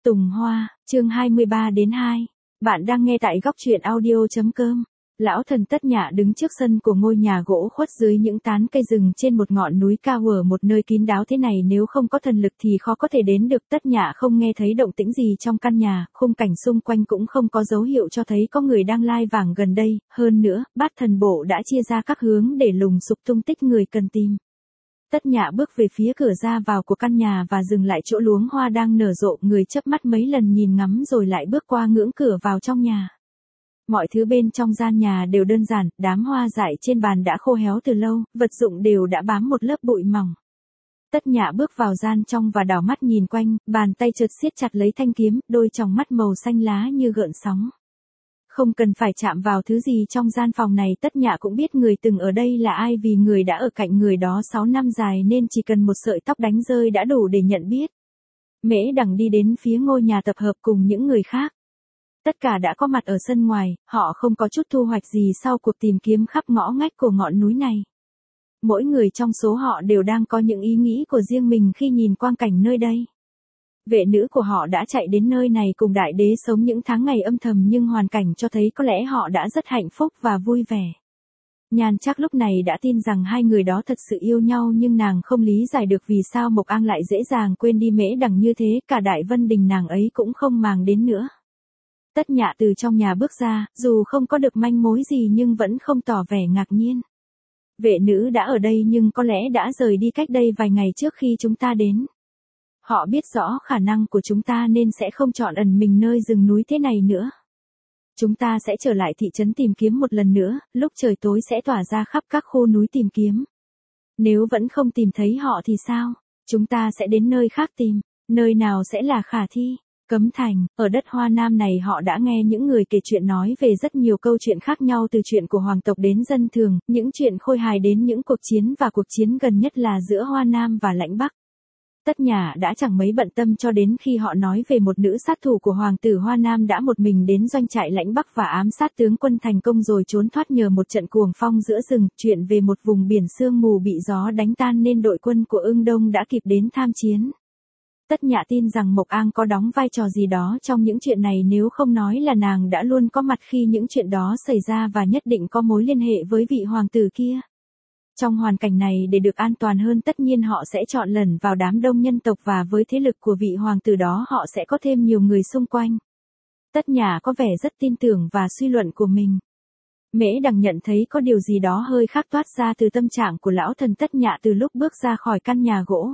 Tùng Hoa, chương 23-2. Bạn đang nghe tại góc truyện audio.com. Lão thần Tất Nhạ đứng trước sân của ngôi nhà gỗ khuất dưới những tán cây rừng trên một ngọn núi cao ở một nơi kín đáo thế này, nếu không có thần lực thì khó có thể đến được. Tất Nhạ không nghe thấy động tĩnh gì trong căn nhà, khung cảnh xung quanh cũng không có dấu hiệu cho thấy có người đang lai vảng gần đây, hơn nữa, bát thần bộ đã chia ra các hướng để lùng sục tung tích người cần tìm. Tất Nhạ bước về phía cửa ra vào của căn nhà và dừng lại chỗ luống hoa đang nở rộ, người chớp mắt mấy lần nhìn ngắm rồi lại bước qua ngưỡng cửa vào trong nhà. Mọi thứ bên trong gian nhà đều đơn giản, đám hoa dại trên bàn đã khô héo từ lâu, vật dụng đều đã bám một lớp bụi mỏng. Tất Nhạ bước vào gian trong và đảo mắt nhìn quanh, bàn tay chợt siết chặt lấy thanh kiếm, đôi tròng mắt màu xanh lá như gợn sóng. Không cần phải chạm vào thứ gì trong gian phòng này, Tất Nhạ cũng biết người từng ở đây là ai, vì người đã ở cạnh người đó 6 năm dài nên chỉ cần một sợi tóc đánh rơi đã đủ để nhận biết. Mễ Đằng đi đến phía ngôi nhà tập hợp cùng những người khác. Tất cả đã có mặt ở sân ngoài, họ không có chút thu hoạch gì sau cuộc tìm kiếm khắp ngõ ngách của ngọn núi này. Mỗi người trong số họ đều đang có những ý nghĩ của riêng mình khi nhìn quang cảnh nơi đây. Vệ nữ của họ đã chạy đến nơi này cùng đại đế sống những tháng ngày âm thầm, nhưng hoàn cảnh cho thấy có lẽ họ đã rất hạnh phúc và vui vẻ. Nhan Trác lúc này đã tin rằng hai người đó thật sự yêu nhau, nhưng nàng không lý giải được vì sao Mộc Ang lại dễ dàng quên đi Mễ Đằng như thế, cả Đại Vân Đình nàng ấy cũng không màng đến nữa. Tất Nhạ từ trong nhà bước ra, dù không có được manh mối gì nhưng vẫn không tỏ vẻ ngạc nhiên. Vệ nữ đã ở đây nhưng có lẽ đã rời đi cách đây vài ngày trước khi chúng ta đến. Họ biết rõ khả năng của chúng ta nên sẽ không chọn ẩn mình nơi rừng núi thế này nữa. Chúng ta sẽ trở lại thị trấn tìm kiếm một lần nữa, lúc trời tối sẽ tỏa ra khắp các khu núi tìm kiếm. Nếu vẫn không tìm thấy họ thì sao? Chúng ta sẽ đến nơi khác tìm, nơi nào sẽ là khả thi? Cấm Thành, ở đất Hoa Nam này họ đã nghe những người kể chuyện nói về rất nhiều câu chuyện khác nhau, từ chuyện của hoàng tộc đến dân thường, những chuyện khôi hài đến những cuộc chiến, và cuộc chiến gần nhất là giữa Hoa Nam và Lãnh Bắc. Tất Nhạ đã chẳng mấy bận tâm cho đến khi họ nói về một nữ sát thủ của hoàng tử Hoa Nam đã một mình đến doanh trại Lãnh Bắc và ám sát tướng quân thành công rồi trốn thoát nhờ một trận cuồng phong giữa rừng, chuyện về một vùng biển sương mù bị gió đánh tan nên đội quân của Ưng Đông đã kịp đến tham chiến. Tất Nhạ tin rằng Mộc Ang có đóng vai trò gì đó trong những chuyện này, nếu không nói là nàng đã luôn có mặt khi những chuyện đó xảy ra và nhất định có mối liên hệ với vị hoàng tử kia. Trong hoàn cảnh này, để được an toàn hơn, tất nhiên họ sẽ chọn lẩn vào đám đông nhân tộc, và với thế lực của vị hoàng tử đó họ sẽ có thêm nhiều người xung quanh. Tất Nhạ có vẻ rất tin tưởng và suy luận của mình. Mễ Đằng nhận thấy có điều gì đó hơi khác toát ra từ tâm trạng của lão thần Tất Nhạ từ lúc bước ra khỏi căn nhà gỗ.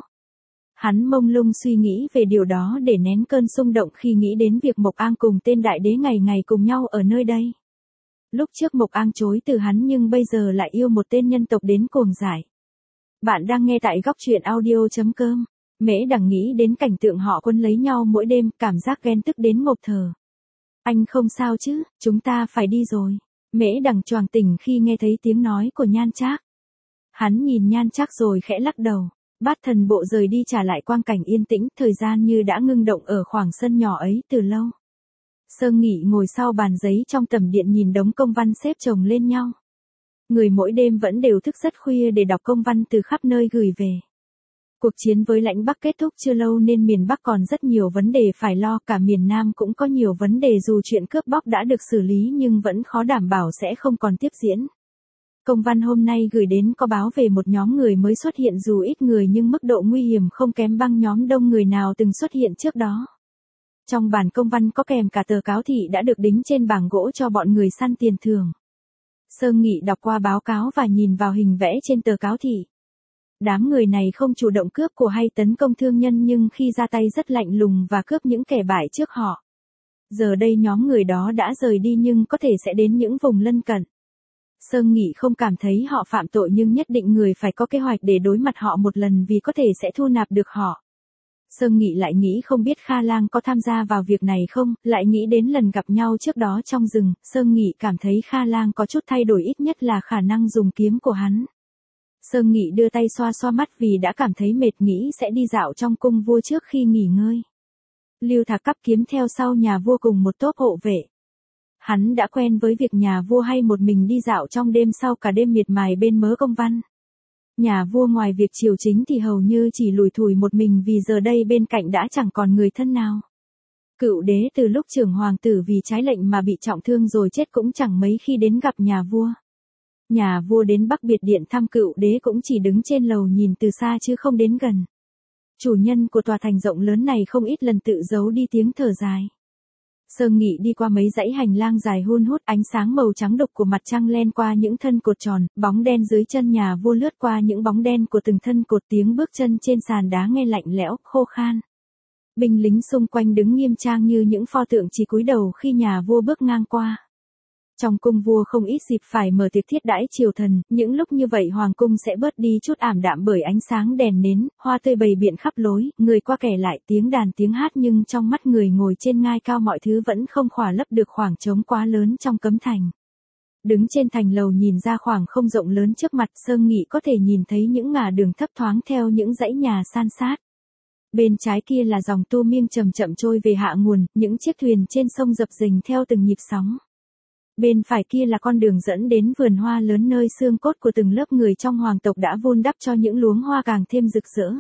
Hắn mông lung suy nghĩ về điều đó để nén cơn xung động khi nghĩ đến việc Mộc Ang cùng tên đại đế ngày ngày cùng nhau ở nơi đây. Lúc trước Mộc Ang chối từ hắn nhưng bây giờ lại yêu một tên nhân tộc đến cuồng dại. Bạn đang nghe tại góc truyện audio.com. Mễ Đằng nghĩ đến cảnh tượng họ quân lấy nhau mỗi đêm, cảm giác ghen tức đến ngộp thở. Anh không sao chứ, chúng ta phải đi rồi. Mễ Đằng choàng tỉnh khi nghe thấy tiếng nói của Nhan Trác. Hắn nhìn Nhan Trác rồi khẽ lắc đầu. Bát thần bộ rời đi trả lại quang cảnh yên tĩnh, thời gian như đã ngưng động ở khoảng sân nhỏ ấy từ lâu. Sơn Nghị ngồi sau bàn giấy trong tầm điện nhìn đống công văn xếp chồng lên nhau. Người mỗi đêm vẫn đều thức rất khuya để đọc công văn từ khắp nơi gửi về. Cuộc chiến với Lãnh Bắc kết thúc chưa lâu nên miền Bắc còn rất nhiều vấn đề phải lo, cả miền Nam cũng có nhiều vấn đề, dù chuyện cướp bóc đã được xử lý nhưng vẫn khó đảm bảo sẽ không còn tiếp diễn. Công văn hôm nay gửi đến có báo về một nhóm người mới xuất hiện, dù ít người nhưng mức độ nguy hiểm không kém băng nhóm đông người nào từng xuất hiện trước đó. Trong bản công văn có kèm cả tờ cáo thị đã được đính trên bảng gỗ cho bọn người săn tiền thưởng. Sơn Nghị đọc qua báo cáo và nhìn vào hình vẽ trên tờ cáo thị. Đám người này không chủ động cướp của hay tấn công thương nhân, nhưng khi ra tay rất lạnh lùng và cướp những kẻ bại trước họ. Giờ đây nhóm người đó đã rời đi nhưng có thể sẽ đến những vùng lân cận. Sơn Nghị không cảm thấy họ phạm tội, nhưng nhất định người phải có kế hoạch để đối mặt họ một lần, vì có thể sẽ thu nạp được họ. Sơn Nghị lại nghĩ không biết Kha Lang có tham gia vào việc này không, lại nghĩ đến lần gặp nhau trước đó trong rừng, Sơn Nghị cảm thấy Kha Lang có chút thay đổi, ít nhất là khả năng dùng kiếm của hắn. Sơn Nghị đưa tay xoa xoa mắt vì đã cảm thấy mệt, nghĩ sẽ đi dạo trong cung vua trước khi nghỉ ngơi. Lưu Thạc cắp kiếm theo sau nhà vua cùng một tốp hộ vệ. Hắn đã quen với việc nhà vua hay một mình đi dạo trong đêm sau cả đêm miệt mài bên mớ công văn. Nhà vua ngoài việc triều chính thì hầu như chỉ lủi thủi một mình, vì giờ đây bên cạnh đã chẳng còn người thân nào. Cựu đế từ lúc trưởng hoàng tử vì trái lệnh mà bị trọng thương rồi chết cũng chẳng mấy khi đến gặp nhà vua. Nhà vua đến Bắc Biệt Điện thăm cựu đế cũng chỉ đứng trên lầu nhìn từ xa chứ không đến gần. Chủ nhân của tòa thành rộng lớn này không ít lần tự giấu đi tiếng thở dài. Sương Nghị đi qua mấy dãy hành lang dài hun hút, ánh sáng màu trắng đục của mặt trăng len qua những thân cột tròn, bóng đen dưới chân nhà vua lướt qua những bóng đen của từng thân cột, tiếng bước chân trên sàn đá nghe lạnh lẽo, khô khan. Binh lính xung quanh đứng nghiêm trang như những pho tượng chỉ cúi đầu khi nhà vua bước ngang qua. Trong cung vua không ít dịp phải mở tiệc thiết đãi triều thần, những lúc như vậy hoàng cung sẽ bớt đi chút ảm đạm bởi ánh sáng đèn nến, hoa tươi bày biện khắp lối, người qua kẻ lại, tiếng đàn tiếng hát, nhưng trong mắt người ngồi trên ngai cao mọi thứ vẫn không khỏa lấp được khoảng trống quá lớn trong cấm thành. Đứng trên thành lầu nhìn ra khoảng không rộng lớn trước mặt, Sương Nghị có thể nhìn thấy những ngả đường thấp thoáng theo những dãy nhà san sát. Bên trái kia là dòng Tu Miêng chậm chậm trôi về hạ nguồn, những chiếc thuyền trên sông dập dềnh theo từng nhịp sóng. Bên phải kia là con đường dẫn đến vườn hoa lớn nơi xương cốt của từng lớp người trong hoàng tộc đã vun đắp cho những luống hoa càng thêm rực rỡ.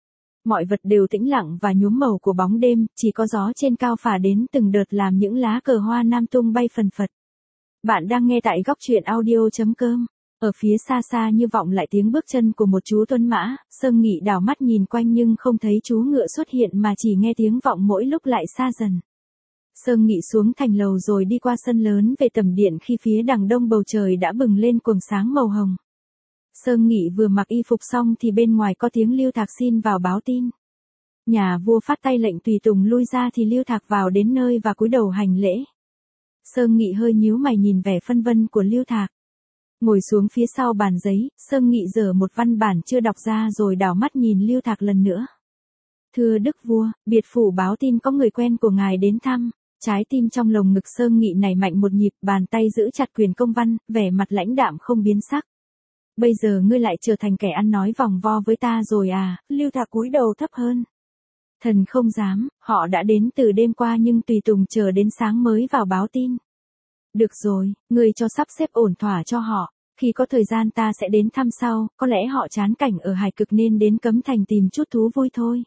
Mọi vật đều tĩnh lặng và nhuốm màu của bóng đêm, chỉ có gió trên cao phả đến từng đợt làm những lá cờ hoa nam tung bay phần phật. Bạn đang nghe tại góc truyện audio.com. Ở phía xa xa như vọng lại tiếng bước chân của một chú tuấn mã, Sương Nghị đảo mắt nhìn quanh nhưng không thấy chú ngựa xuất hiện mà chỉ nghe tiếng vọng mỗi lúc lại xa dần. Sương Nghị xuống thành lầu rồi đi qua sân lớn về tầm điện khi phía đằng đông bầu trời đã bừng lên quầng sáng màu hồng. Sương Nghị vừa mặc y phục xong thì bên ngoài có tiếng Lưu Thạc xin vào báo tin. Nhà vua phát tay lệnh tùy tùng lui ra thì Lưu Thạc vào đến nơi và cúi đầu hành lễ. Sương Nghị hơi nhíu mày nhìn vẻ phân vân của Lưu Thạc. Ngồi xuống phía sau bàn giấy, Sương Nghị giở một văn bản chưa đọc ra rồi đảo mắt nhìn Lưu Thạc lần nữa. Thưa Đức Vua, biệt phủ báo tin có người quen của ngài đến thăm. Trái tim trong lồng ngực Sương Nghị nảy mạnh một nhịp, bàn tay giữ chặt quyền công văn, vẻ mặt lãnh đạm không biến sắc. Bây giờ ngươi lại trở thành kẻ ăn nói vòng vo với ta rồi à? Lưu Thạc cúi đầu thấp hơn. Thần không dám, họ đã đến từ đêm qua nhưng tùy tùng chờ đến sáng mới vào báo tin. Được rồi, ngươi cho sắp xếp ổn thỏa cho họ, khi có thời gian ta sẽ đến thăm sau, có lẽ họ chán cảnh ở Hải Cực nên đến Cấm Thành tìm chút thú vui thôi.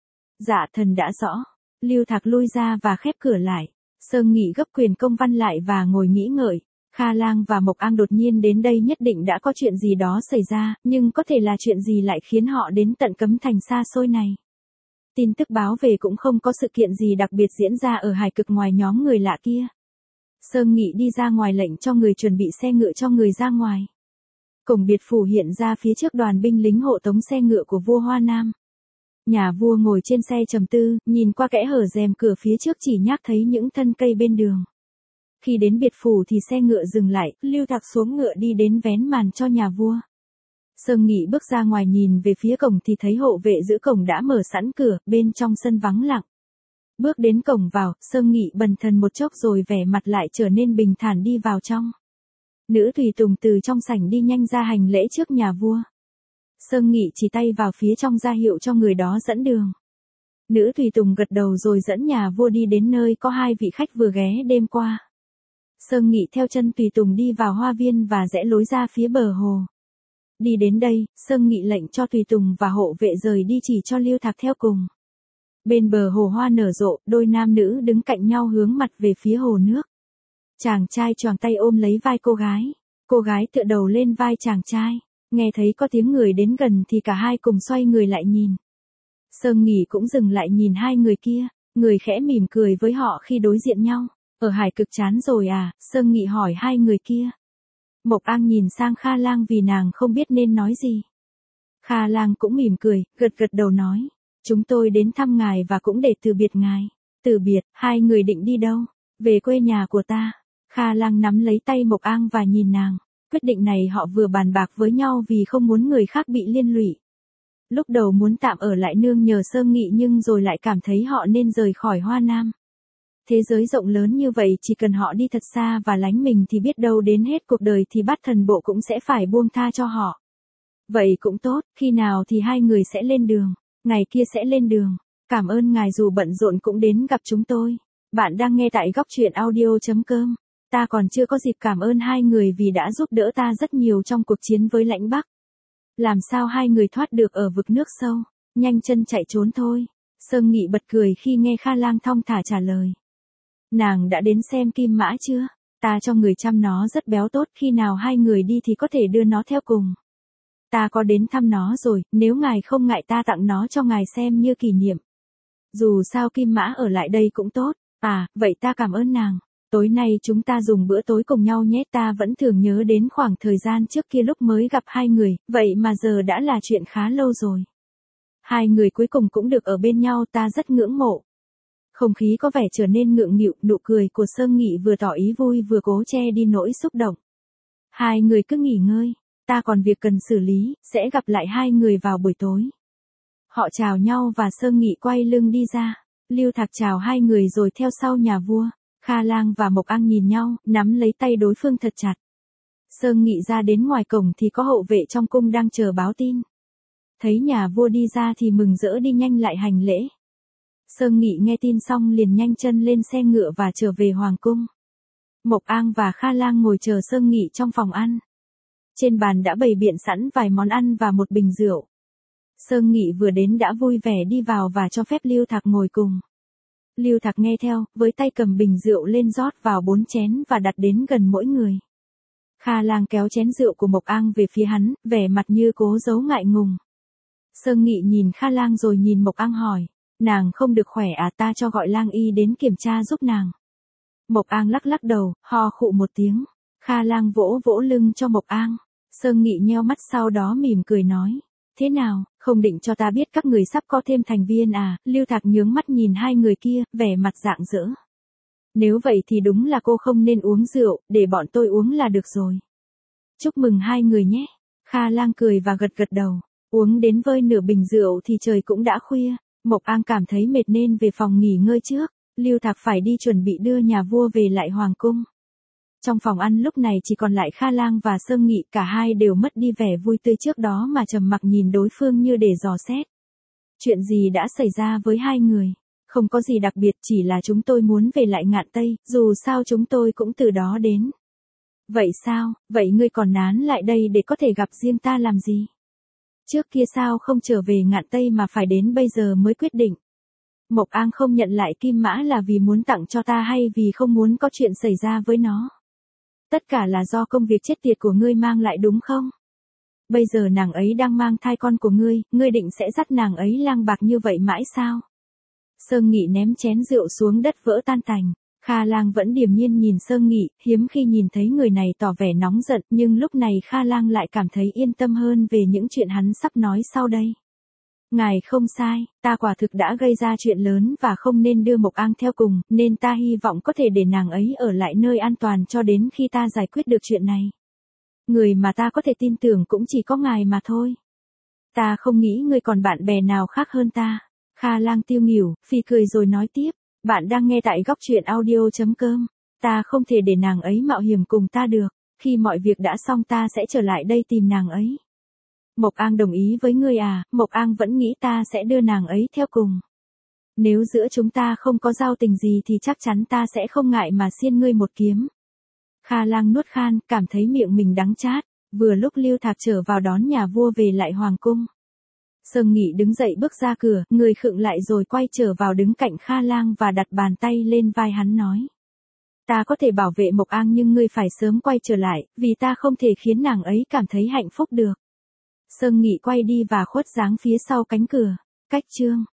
Dạ thần đã rõ. Lưu Thạc lui ra và khép cửa lại. Sương Nghị gấp quyền công văn lại và ngồi nghĩ ngợi. Kha Lang và Mộc Ang đột nhiên đến đây nhất định đã có chuyện gì đó xảy ra, nhưng có thể là chuyện gì lại khiến họ đến tận Cấm Thành xa xôi này. Tin tức báo về cũng không có sự kiện gì đặc biệt diễn ra ở Hải Cực ngoài nhóm người lạ kia. Sương Nghị đi ra ngoài lệnh cho người chuẩn bị xe ngựa cho người ra ngoài. Cổng biệt phủ hiện ra phía trước đoàn binh lính hộ tống xe ngựa của vua Hoa Nam. Nhà vua ngồi trên xe trầm tư, nhìn qua kẽ hở rèm cửa phía trước chỉ nhác thấy những thân cây bên đường. Khi đến biệt phủ thì xe ngựa dừng lại, Lưu Thạc xuống ngựa đi đến vén màn cho nhà vua. Sương Nghị bước ra ngoài nhìn về phía cổng thì thấy hộ vệ giữ cổng đã mở sẵn cửa, bên trong sân vắng lặng. Bước đến cổng vào, Sương Nghị bần thần một chốc rồi vẻ mặt lại trở nên bình thản đi vào trong. Nữ tùy tùng từ trong sảnh đi nhanh ra hành lễ trước nhà vua. Sương Nghị chỉ tay vào phía trong ra hiệu cho người đó dẫn đường. Nữ tùy tùng gật đầu rồi dẫn nhà vua đi đến nơi có hai vị khách vừa ghé đêm qua. Sương Nghị theo chân tùy tùng đi vào hoa viên và rẽ lối ra phía bờ hồ. Đi đến đây, Sương Nghị lệnh cho tùy tùng và hộ vệ rời đi chỉ cho Lưu Thạc theo cùng. Bên bờ hồ hoa nở rộ, đôi nam nữ đứng cạnh nhau hướng mặt về phía hồ nước. Chàng trai choàng tay ôm lấy vai cô gái tựa đầu lên vai chàng trai. Nghe thấy có tiếng người đến gần thì cả hai cùng xoay người lại nhìn. Sương Nghị cũng dừng lại nhìn hai người kia, người khẽ mỉm cười với họ khi đối diện nhau. Ở Hải Cực chán rồi à? Sương Nghị hỏi hai người kia. Mộc Ang nhìn sang Kha Lang vì nàng không biết nên nói gì. Kha Lang cũng mỉm cười, gật gật đầu nói. Chúng tôi đến thăm ngài và cũng để từ biệt ngài. Từ biệt, hai người định đi đâu? Về quê nhà của ta. Kha Lang nắm lấy tay Mộc Ang và nhìn nàng. Quyết định này họ vừa bàn bạc với nhau vì không muốn người khác bị liên lụy. Lúc đầu muốn tạm ở lại nương nhờ Sương Nghị nhưng rồi lại cảm thấy họ nên rời khỏi Hoa Nam. Thế giới rộng lớn như vậy chỉ cần họ đi thật xa và lánh mình thì biết đâu đến hết cuộc đời thì Bát Thần Bộ cũng sẽ phải buông tha cho họ. Vậy cũng tốt, khi nào thì hai người sẽ lên đường, ngày kia sẽ lên đường. Cảm ơn ngài dù bận rộn cũng đến gặp chúng tôi. Bạn đang nghe tại góc truyện audio.com. Ta còn chưa có dịp cảm ơn hai người vì đã giúp đỡ ta rất nhiều trong cuộc chiến với Lãnh Bắc. Làm sao hai người thoát được ở vực nước sâu, nhanh chân chạy trốn thôi. Sơn Nghị bật cười khi nghe Kha Lang thong thả trả lời. Nàng đã đến xem Kim Mã chưa? Ta cho người chăm nó rất béo tốt, khi nào hai người đi thì có thể đưa nó theo cùng. Ta có đến thăm nó rồi, nếu ngài không ngại ta tặng nó cho ngài xem như kỷ niệm. Dù sao Kim Mã ở lại đây cũng tốt. À, vậy ta cảm ơn nàng. Tối nay chúng ta dùng bữa tối cùng nhau nhé, ta vẫn thường nhớ đến khoảng thời gian trước kia lúc mới gặp hai người, vậy mà giờ đã là chuyện khá lâu rồi. Hai người cuối cùng cũng được ở bên nhau, ta rất ngưỡng mộ. Không khí có vẻ trở nên ngượng nghịu, nụ cười của Sơn Nghị vừa tỏ ý vui vừa cố che đi nỗi xúc động. Hai người cứ nghỉ ngơi, ta còn việc cần xử lý, sẽ gặp lại hai người vào buổi tối. Họ chào nhau và Sơn Nghị quay lưng đi ra. Lưu Thạc chào hai người rồi theo sau nhà vua. Kha Lang và Mộc Ang nhìn nhau, nắm lấy tay đối phương thật chặt. Sơn Nghị ra đến ngoài cổng thì có hậu vệ trong cung đang chờ báo tin. Thấy nhà vua đi ra thì mừng rỡ đi nhanh lại hành lễ. Sơn Nghị nghe tin xong liền nhanh chân lên xe ngựa và trở về hoàng cung. Mộc Ang và Kha Lang ngồi chờ Sơn Nghị trong phòng ăn. Trên bàn đã bày biện sẵn vài món ăn và một bình rượu. Sơn Nghị vừa đến đã vui vẻ đi vào và cho phép Lưu Thạc ngồi cùng. Lưu Thạc nghe theo, với tay cầm bình rượu lên rót vào 4 chén và đặt đến gần mỗi người. Kha Lang kéo chén rượu của Mộc Ang về phía hắn, vẻ mặt như cố giấu ngại ngùng. Sơn Nghị nhìn Kha Lang rồi nhìn Mộc Ang hỏi, nàng không được khỏe à, ta cho gọi lang y đến kiểm tra giúp nàng. Mộc Ang lắc lắc đầu, ho khụ một tiếng. Kha Lang vỗ vỗ lưng cho Mộc Ang. Sơn Nghị nheo mắt sau đó mỉm cười nói, thế nào, không định cho ta biết các người sắp có thêm thành viên à? Lưu Thạc nhướng mắt nhìn hai người kia, vẻ mặt rạng rỡ. Nếu vậy thì đúng là cô không nên uống rượu, để bọn tôi uống là được rồi. Chúc mừng hai người nhé. Kha Lang cười và gật gật đầu. Uống đến vơi nửa bình rượu thì trời cũng đã khuya. Mộc Ang cảm thấy mệt nên về phòng nghỉ ngơi trước. Lưu Thạc phải đi chuẩn bị đưa nhà vua về lại hoàng cung. Trong phòng ăn lúc này chỉ còn lại Kha Lang và Sơn Nghị, cả hai đều mất đi vẻ vui tươi trước đó mà trầm mặc nhìn đối phương như để dò xét. Chuyện gì đã xảy ra với hai người? Không có gì đặc biệt, chỉ là chúng tôi muốn về lại Ngạn Tây, dù sao chúng tôi cũng từ đó đến. Vậy sao, vậy ngươi còn nán lại đây để có thể gặp riêng ta làm gì? Trước kia sao không trở về Ngạn Tây mà phải đến bây giờ mới quyết định? Mộc Ang không nhận lại Kim Mã là vì muốn tặng cho ta hay vì không muốn có chuyện xảy ra với nó? Tất cả là do công việc chết tiệt của ngươi mang lại đúng không? Bây giờ nàng ấy đang mang thai con của ngươi định sẽ dắt nàng ấy lang bạc như vậy mãi sao? Sơn Nghị ném chén rượu xuống đất vỡ tan tành. Kha Lang vẫn điềm nhiên nhìn Sơn Nghị, hiếm khi nhìn thấy người này tỏ vẻ nóng giận, nhưng lúc này Kha Lang lại cảm thấy yên tâm hơn về những chuyện hắn sắp nói sau đây. Ngài không sai, ta quả thực đã gây ra chuyện lớn và không nên đưa Mộc Ang theo cùng, nên ta hy vọng có thể để nàng ấy ở lại nơi an toàn cho đến khi ta giải quyết được chuyện này. Người mà ta có thể tin tưởng cũng chỉ có ngài mà thôi. Ta không nghĩ ngươi còn bạn bè nào khác hơn ta. Kha Lang tiêu nghỉu, phì cười rồi nói tiếp. Bạn đang nghe tại góc truyện audio.com. Ta không thể để nàng ấy mạo hiểm cùng ta được. Khi mọi việc đã xong ta sẽ trở lại đây tìm nàng ấy. Mộc Ang đồng ý với ngươi à? Mộc Ang vẫn nghĩ ta sẽ đưa nàng ấy theo cùng. Nếu giữa chúng ta không có giao tình gì thì chắc chắn ta sẽ không ngại mà xiên ngươi một kiếm. Kha Lang nuốt khan, cảm thấy miệng mình đắng chát. Vừa lúc Lưu Thạc trở vào đón nhà vua về lại hoàng cung. Sơn Nghị đứng dậy bước ra cửa, người khựng lại rồi quay trở vào đứng cạnh Kha Lang và đặt bàn tay lên vai hắn nói. Ta có thể bảo vệ Mộc Ang nhưng ngươi phải sớm quay trở lại, vì ta không thể khiến nàng ấy cảm thấy hạnh phúc được. Sơn Nghị quay đi và khuất dáng phía sau cánh cửa. Cách chương